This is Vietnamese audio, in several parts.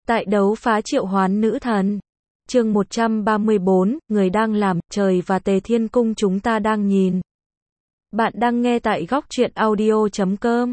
Tại đấu phá triệu hoán nữ thần. Chương 134, người đang làm, trời và Tề Thiên Cung chúng ta đang nhìn. Bạn đang nghe tại góc truyện audio.com.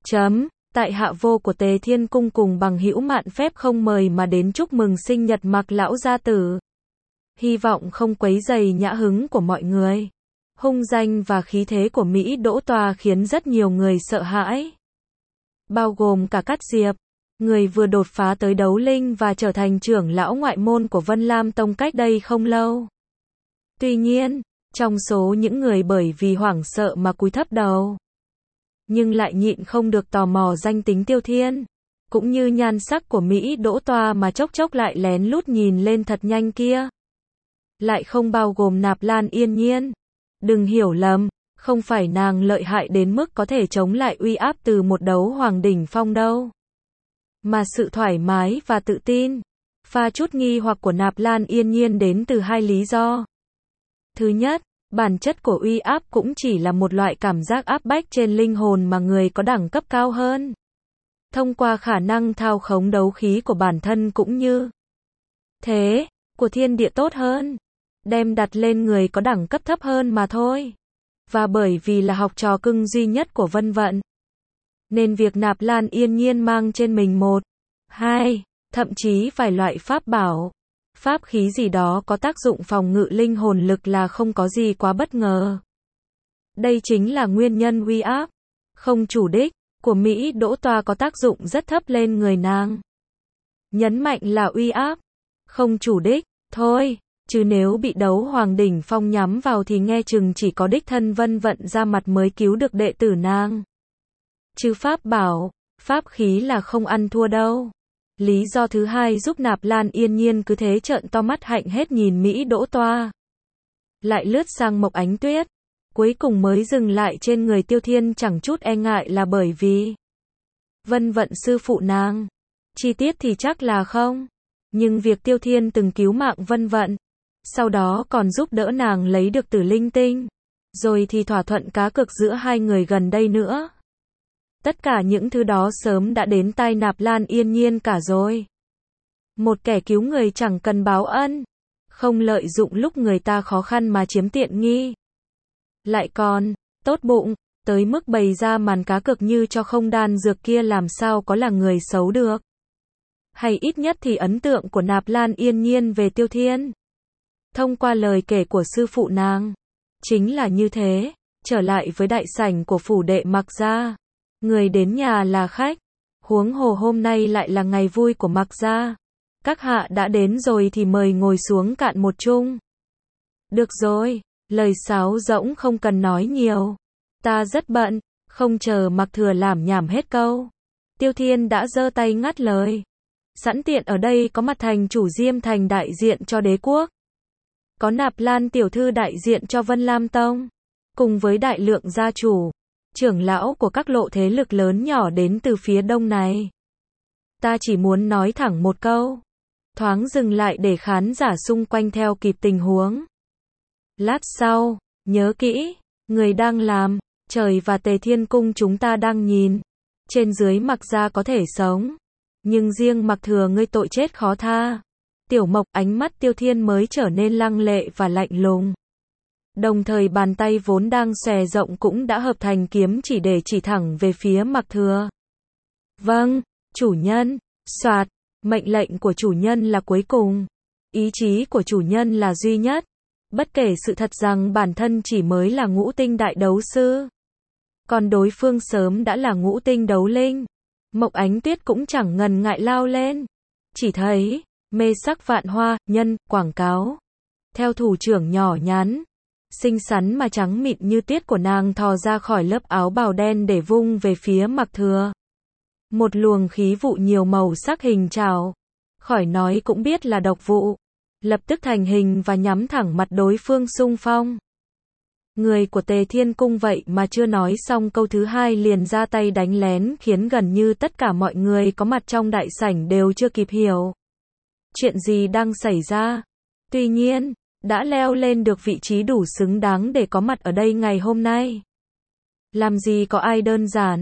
Tại hạ vô của Tề Thiên Cung cùng bằng hữu mạn phép không mời mà đến chúc mừng sinh nhật Mạc lão gia tử. Hy vọng không quấy rầy nhã hứng của mọi người. Hung danh và khí thế của Mỹ Đỗ Tòa khiến rất nhiều người sợ hãi. Bao gồm cả Cát Diệp, người vừa đột phá tới đấu linh và trở thành trưởng lão ngoại môn của Vân Lam Tông cách đây không lâu. Tuy nhiên, trong số những người bởi vì hoảng sợ mà cúi thấp đầu, nhưng lại nhịn không được tò mò danh tính Tiêu Thiên, cũng như nhan sắc của Mỹ Đỗ Tòa mà chốc chốc lại lén lút nhìn lên thật nhanh kia. Lại không bao gồm Nạp Lan Yên Nhiên. Đừng hiểu lầm, không phải nàng lợi hại đến mức có thể chống lại uy áp từ một đấu hoàng đỉnh phong đâu. Mà sự thoải mái và tự tin, pha chút nghi hoặc của Nạp Lan Yên Nhiên đến từ hai lý do. Thứ nhất, bản chất của uy áp cũng chỉ là một loại cảm giác áp bách trên linh hồn mà người có đẳng cấp cao hơn, thông qua khả năng thao khống đấu khí của bản thân cũng như thế của thiên địa tốt hơn, đem đặt lên người có đẳng cấp thấp hơn mà thôi. Và bởi vì là học trò cưng duy nhất của Vân Vận, nên việc Nạp Lan Yên Nhiên mang trên mình một, hai, thậm chí vài loại pháp bảo, pháp khí gì đó có tác dụng phòng ngự linh hồn lực là không có gì quá bất ngờ. Đây chính là nguyên nhân uy áp không chủ đích của Mỹ Đỗ Tòa có tác dụng rất thấp lên người nàng. Nhấn mạnh là uy áp không chủ đích thôi, chứ nếu bị đấu hoàng đỉnh phong nhắm vào thì nghe chừng chỉ có đích thân Vân Vận ra mặt mới cứu được đệ tử nàng. Chứ pháp bảo, pháp khí là không ăn thua đâu. Lý do thứ hai giúp Nạp Lan Yên Nhiên cứ thế trợn to mắt hạnh hết nhìn Mỹ Đỗ Tòa, lại lướt sang Mộc Ánh Tuyết, cuối cùng mới dừng lại trên người Tiêu Thiên chẳng chút e ngại là bởi vì Vân Vận sư phụ nàng. Chi tiết thì chắc là không, nhưng việc Tiêu Thiên từng cứu mạng Vân Vận, sau đó còn giúp đỡ nàng lấy được Tử Linh Tinh, rồi thì thỏa thuận cá cược giữa hai người gần đây nữa. Tất cả những thứ đó sớm đã đến tai Nạp Lan Yên Nhiên cả rồi. Một kẻ cứu người chẳng cần báo ân, không lợi dụng lúc người ta khó khăn mà chiếm tiện nghi, lại còn tốt bụng tới mức bày ra màn cá cược như cho không đan dược kia làm sao có là người xấu được. Hay ít nhất thì ấn tượng của Nạp Lan Yên Nhiên về Tiêu Thiên, thông qua lời kể của sư phụ nàng, chính là như thế. Trở lại với đại sảnh của phủ đệ Mạc gia, người đến nhà là khách, huống hồ hôm nay lại là ngày vui của Mạc gia. Các hạ đã đến rồi thì mời ngồi xuống cạn một chung. Được rồi, lời sáo rỗng không cần nói nhiều. Ta rất bận, không chờ Mạc Thừa làm nhảm hết câu. Tiêu Thiên đã giơ tay ngắt lời. Sẵn tiện ở đây có mặt thành chủ Diêm Thành đại diện cho đế quốc, có Nạp Lan tiểu thư đại diện cho Vân Lam Tông, cùng với đại lượng gia chủ, trưởng lão của các lộ thế lực lớn nhỏ đến từ phía đông này. Ta chỉ muốn nói thẳng một câu, thoáng dừng lại để khán giả xung quanh theo kịp tình huống. Lát sau, nhớ kỹ, người đang làm, trời và Tề Thiên Cung chúng ta đang nhìn. Trên dưới Mạc gia có thể sống, nhưng riêng Mạc Thừa ngươi tội chết khó tha. Tiểu Mộc, ánh mắt Tiêu Thiên mới trở nên lăng lệ và lạnh lùng. Đồng thời bàn tay vốn đang xòe rộng cũng đã hợp thành kiếm chỉ để chỉ thẳng về phía Mạc Thừa. Vâng, chủ nhân. Soạt, mệnh lệnh của chủ nhân là cuối cùng. Ý chí của chủ nhân là duy nhất. Bất kể sự thật rằng bản thân chỉ mới là ngũ tinh đại đấu sư, còn đối phương sớm đã là ngũ tinh đấu linh. Mộc Ánh Tuyết cũng chẳng ngần ngại lao lên. Chỉ thấy mê sắc vạn hoa, nhân, quảng cáo. Theo thủ trưởng nhỏ nhắn, xinh xắn mà trắng mịn như tiết của nàng thò ra khỏi lớp áo bào đen để vung về phía Mạc Thừa. Một luồng khí vụ nhiều màu sắc hình trảo, khỏi nói cũng biết là độc vụ, lập tức thành hình và nhắm thẳng mặt đối phương xung phong. Người của Tề Thiên Cung vậy mà chưa nói xong câu thứ hai liền ra tay đánh lén khiến gần như tất cả mọi người có mặt trong đại sảnh đều chưa kịp hiểu chuyện gì đang xảy ra. Tuy nhiên, đã leo lên được vị trí đủ xứng đáng để có mặt ở đây ngày hôm nay. Làm gì có ai đơn giản.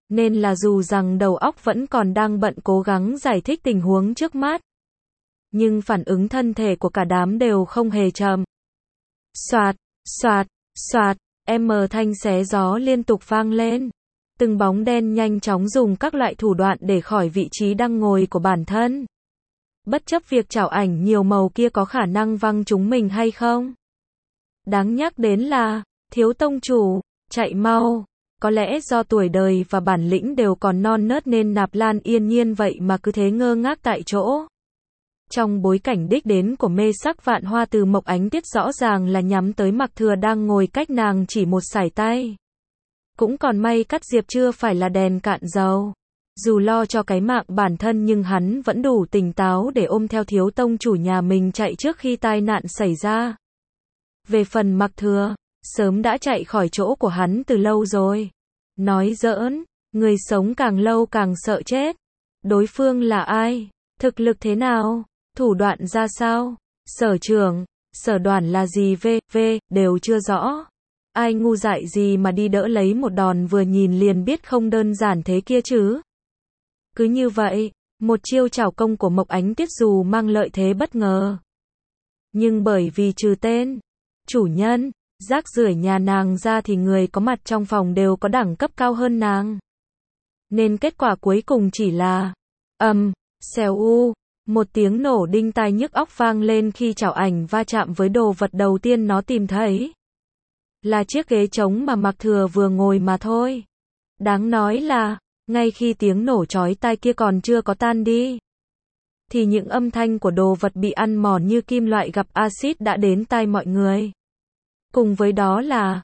Nên là dù rằng đầu óc vẫn còn đang bận cố gắng giải thích tình huống trước mắt, nhưng phản ứng thân thể của cả đám đều không hề chậm. Xoạt, xoạt, xoạt, thanh xé gió liên tục vang lên. Từng bóng đen nhanh chóng dùng các loại thủ đoạn để khỏi vị trí đang ngồi của bản thân. Bất chấp việc chảo ảnh nhiều màu kia có khả năng văng chúng mình hay không. Đáng nhắc đến là, thiếu tông chủ, chạy mau. Có lẽ do tuổi đời và bản lĩnh đều còn non nớt nên Nạp Lan yên nhiên vậy mà cứ thế ngơ ngác tại chỗ. Trong bối cảnh đích đến của mê sắc vạn hoa từ Mộc Ánh Tuyết rõ ràng là nhắm tới Mạc Thừa đang ngồi cách nàng chỉ một sải tay. Cũng còn may Cát Diệp chưa phải là đèn cạn dầu. Dù lo cho cái mạng bản thân nhưng hắn vẫn đủ tỉnh táo để ôm theo thiếu tông chủ nhà mình chạy trước khi tai nạn xảy ra. Về phần Mạc Thừa, sớm đã chạy khỏi chỗ của hắn từ lâu rồi. Nói giỡn, người sống càng lâu càng sợ chết. Đối phương là ai? Thực lực thế nào? Thủ đoạn ra sao? Sở trưởng, sở đoàn là gì đều chưa rõ. Ai ngu dại gì mà đi đỡ lấy một đòn vừa nhìn liền biết không đơn giản thế kia chứ. Cứ như vậy, một chiêu trảo công của Mộc Ánh Tuyết dù mang lợi thế bất ngờ. Nhưng bởi vì trừ tên, chủ nhân, rác rưởi nhà nàng ra thì người có mặt trong phòng đều có đẳng cấp cao hơn nàng. Nên kết quả cuối cùng chỉ là xèo u, một tiếng nổ đinh tai nhức óc vang lên khi chảo ảnh va chạm với đồ vật đầu tiên nó tìm thấy. Là chiếc ghế trống mà Mạc Thừa vừa ngồi mà thôi. Đáng nói là, ngay khi tiếng nổ chói tai kia còn chưa có tan đi, thì những âm thanh của đồ vật bị ăn mòn như kim loại gặp axit đã đến tai mọi người. Cùng với đó là,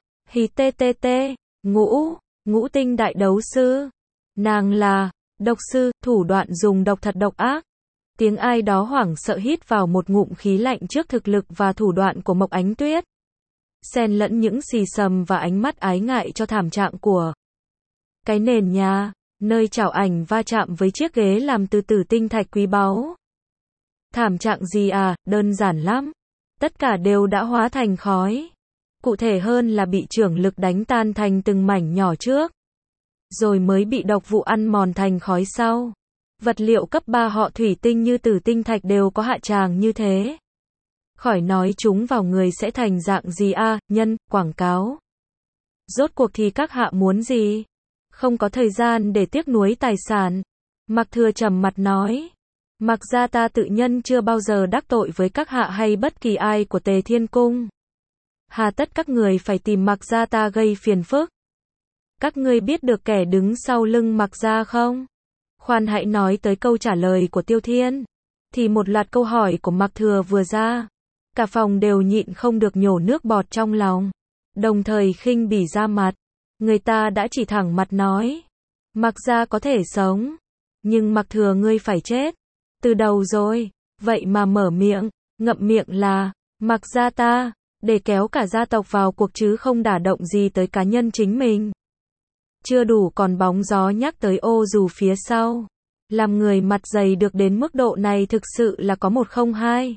ngũ tinh đại đấu sư. Nàng là, độc sư, thủ đoạn dùng độc thật độc ác. Tiếng ai đó hoảng sợ hít vào một ngụm khí lạnh trước thực lực và thủ đoạn của Mộc Ánh Tuyết. Xen lẫn những xì xầm và ánh mắt ái ngại cho thảm trạng của cái nền nhà, nơi chảo ảnh va chạm với chiếc ghế làm từ tử tinh thạch quý báu. Thảm trạng gì à, đơn giản lắm. Tất cả đều đã hóa thành khói. Cụ thể hơn là bị chưởng lực đánh tan thành từng mảnh nhỏ trước, rồi mới bị độc vụ ăn mòn thành khói sau. Vật liệu cấp 3 họ thủy tinh như tử tinh thạch đều có hạ tràng như thế. Khỏi nói chúng vào người sẽ thành dạng gì a, nhân, quảng cáo. Rốt cuộc thì các hạ muốn gì? Không có thời gian để tiếc nuối tài sản. Mạc Thừa trầm mặt nói. Mạc gia ta tự nhân chưa bao giờ đắc tội với các hạ hay bất kỳ ai của Tề Thiên Cung. Hà tất các người phải tìm Mạc gia ta gây phiền phức? Các ngươi biết được kẻ đứng sau lưng Mạc gia không? Khoan hãy nói tới câu trả lời của Tiêu Thiên. Thì một loạt câu hỏi của Mạc Thừa vừa ra, cả phòng đều nhịn không được nhổ nước bọt trong lòng. Đồng thời khinh bỉ ra mặt. Người ta đã chỉ thẳng mặt nói. Mạc gia có thể sống, nhưng Mạc Thừa ngươi phải chết. Từ đầu rồi, vậy mà mở miệng, ngậm miệng là, Mạc gia ta, để kéo cả gia tộc vào cuộc chứ không đả động gì tới cá nhân chính mình. Chưa đủ còn bóng gió nhắc tới ô dù phía sau. Làm người mặt dày được đến mức độ này thực sự là có một không hai.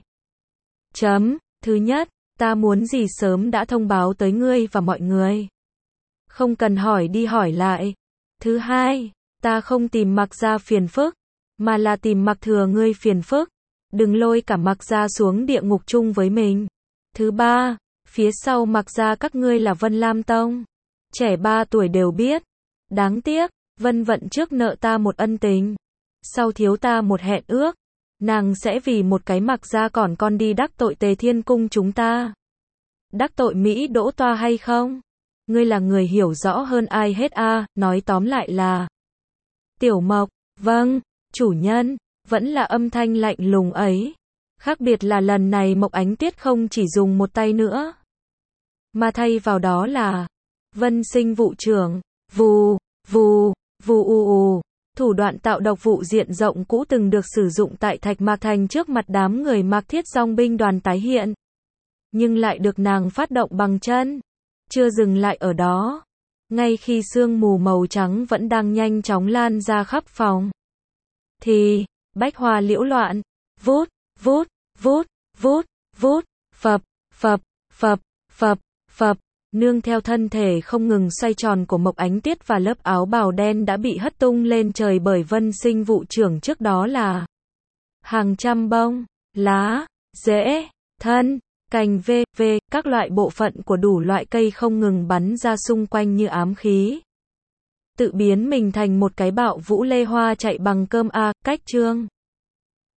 Thứ nhất, ta muốn gì sớm đã thông báo tới ngươi và mọi người. Không cần hỏi đi hỏi lại. Thứ hai, ta không tìm Mạc gia phiền phức, mà là tìm Mạc Thừa ngươi phiền phức. Đừng lôi cả Mạc gia xuống địa ngục chung với mình. Thứ ba, phía sau Mạc gia các ngươi là Vân Lam Tông. Trẻ 3 tuổi đều biết. Đáng tiếc, Vân Vận trước nợ ta một ân tình, sau thiếu ta một hẹn ước. Nàng sẽ vì một cái Mạc gia còn con đi đắc tội Tề Thiên Cung chúng ta. Đắc tội Mỹ Đỗ Toa hay không? Ngươi là người hiểu rõ hơn ai hết a, nói tóm lại là. Tiểu Mộc, vâng, chủ nhân, vẫn là âm thanh lạnh lùng ấy. Khác biệt là lần này Mộc Ánh Tuyết không chỉ dùng một tay nữa, mà thay vào đó là Vân Sinh vụ trưởng, vù, vù, vù u. Thủ đoạn tạo độc vụ diện rộng cũ từng được sử dụng tại Thạch Mạc Thành trước mặt đám người Mạc Thiết Dòng binh đoàn tái hiện, nhưng lại được nàng phát động bằng chân. Chưa dừng lại ở đó, ngay khi sương mù màu trắng vẫn đang nhanh chóng lan ra khắp phòng, thì bách hoa liễu loạn, vút, vút, vút, vút, vút, phập, phập, phập, phập, phập, Nương theo thân thể không ngừng xoay tròn của Mộc Ánh Tiết và lớp áo bào đen đã bị hất tung lên trời bởi Vân Sinh vụ trưởng, trước đó là hàng trăm bông, lá, rễ, thân, cành v.v. các loại bộ phận của đủ loại cây không ngừng bắn ra xung quanh như ám khí. Tự biến mình thành một cái bạo vũ lê hoa chạy bằng cơm a, cách chương.